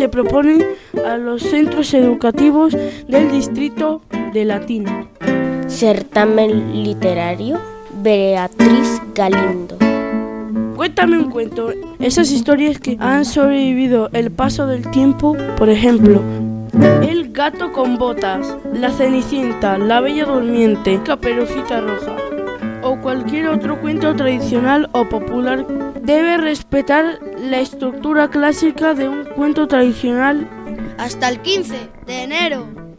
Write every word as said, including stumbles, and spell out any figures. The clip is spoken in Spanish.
se proponen a los centros educativos del distrito de Latina. Certamen literario, Beatriz Galindo. Cuéntame un cuento. Esas historias que han sobrevivido el paso del tiempo, por ejemplo, El gato con botas, La Cenicienta, La Bella Durmiente, Caperucita Roja o cualquier otro cuento tradicional o popular, debe respetar la estructura clásica de un cuento tradicional. Hasta el quince de enero.